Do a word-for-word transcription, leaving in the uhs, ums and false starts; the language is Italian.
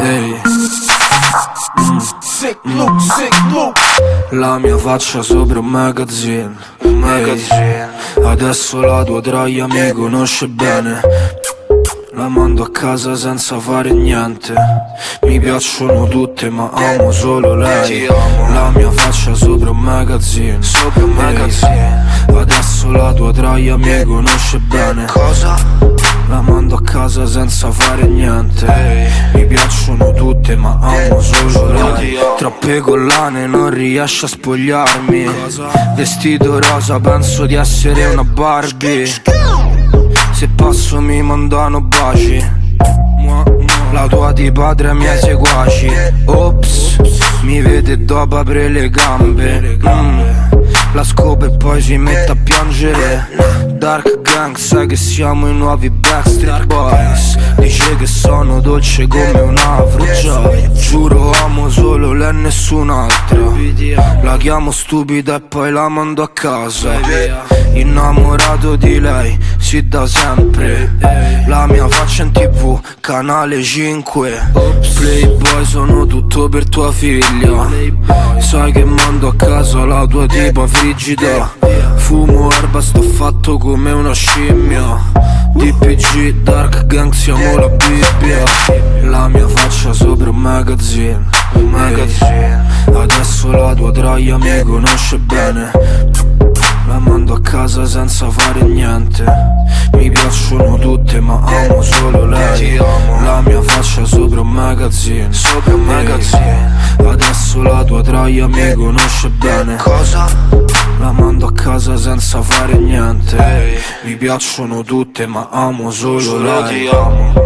Ehi. Mm. Sick look, sick look. La mia faccia sopra un magazine, un magazine. Adesso la tua troia mi conosce bene. La mando a casa senza fare niente. Mi piacciono tutte ma amo solo lei. La mia faccia sopra un magazine, sopra un magazine. Adesso la tua troia mi conosce bene. Cosa? La mando a casa senza fare niente. Mi piacciono tutte ma amo solo lei. Troppe collane non riesce a spogliarmi. Vestito rosa penso di essere una Barbie. Se passo mi mandano baci. La tua tipa tra i miei seguaci. Ops, mi vede dopo apre le gambe. mm. La scopa e poi si mette a piangere. Dark Gang, sai che siamo i nuovi Backstreet Boys. Dice che sono dolce come un Afrojoy. Giuro amo solo lei e nessun altro. La chiamo stupida e poi la mando a casa. Innamorato di lei, sì da sempre. La mia faccia in tv, canale cinque. Playboy sono tutto per tua figlia. Sai che mando a casa la tua tipa frigida. Fumo erba, sto fatto come una scimmia. D P G, Dark Gang, siamo la Bibbia. La mia faccia sopra un magazine, un magazine. Adesso la tua troia mi conosce bene. La mando a casa senza fare niente. Mi piacciono tutte ma amo solo lei. La mia faccia sopra un magazine, sopra un magazine. Adesso la tua troia mi conosce bene. Cosa? La mando a casa senza fare niente. Mi piacciono tutte ma amo solo lei. Ti amo.